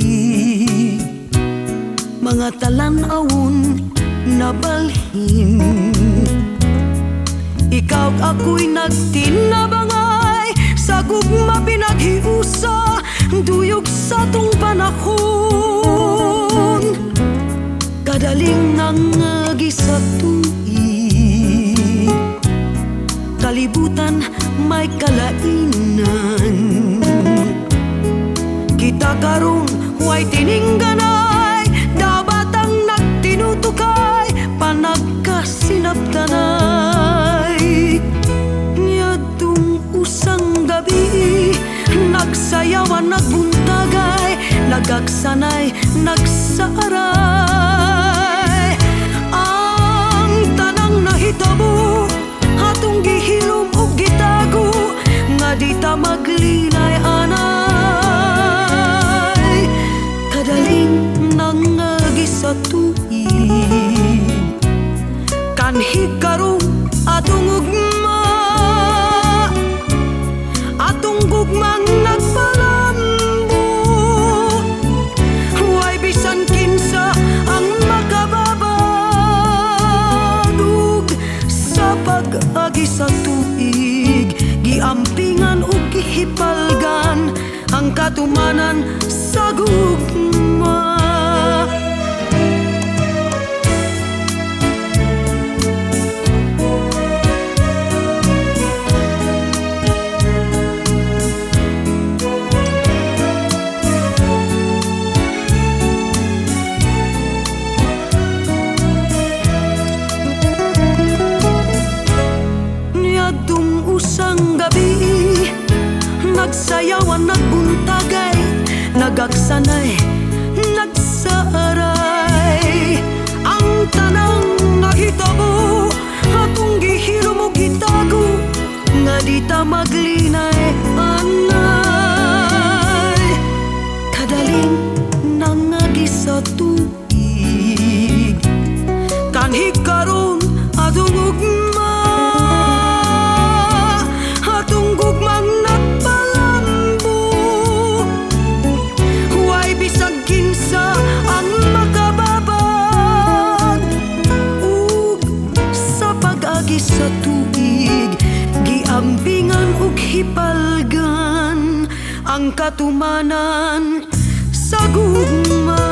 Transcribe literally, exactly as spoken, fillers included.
tuig, mga talan-awon na balhin. Ikaw ako'y nagtinabangay, sa gugma pinaghiusa, duyog sa tong panahon. Kadaling nangagi sa tuig, kalibutan may kalainan. Kita karong huway tiningganay, dapat ang nagtinutukay, panagkasinabtanay. Niyadtong usang gabi, nagsayawan, nagbuntagay, nagaksanay, nagsaaray. Ang tanang nahitabo, atong gihilom o gitago, nga di ta maglinay anay. Kadaling nangagi sa tuig, kanhi karong atong ugma, atong gugmang nagpalambo. Huway bisan kinsa ang makababadug sa pag-agi sa tuig, giampingan o gihipalgan ang katumanan sa gugma. Niyadtong usang gabi, nagsayawan, nagbuntagay, nagaksanay, nagsaaray. Ang tanang nahitabo, atong gihilom o gitago, nga di ta maglinay anay. Kadaling nangagi sa tuig, kanhi karon atong ugma, atong gugmang nagpalambo. Huway bisag kinsa ang makababag ug sa pag-agi sa tuig, giampingan ug hipalgan ang katumanan sa gugma.